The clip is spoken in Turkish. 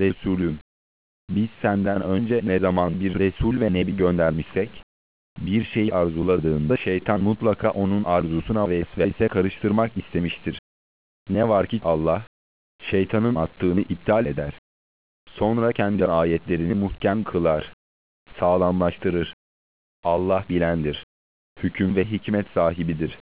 Resulüm. Biz senden önce ne zaman bir Resul ve Nebi göndermişsek, bir şey arzuladığında şeytan mutlaka onun arzusuna vesvese karıştırmak istemiştir. Ne var ki Allah, şeytanın attığını iptal eder. Sonra kendi ayetlerini muhkem kılar, sağlamlaştırır. Allah bilendir, hüküm ve hikmet sahibidir.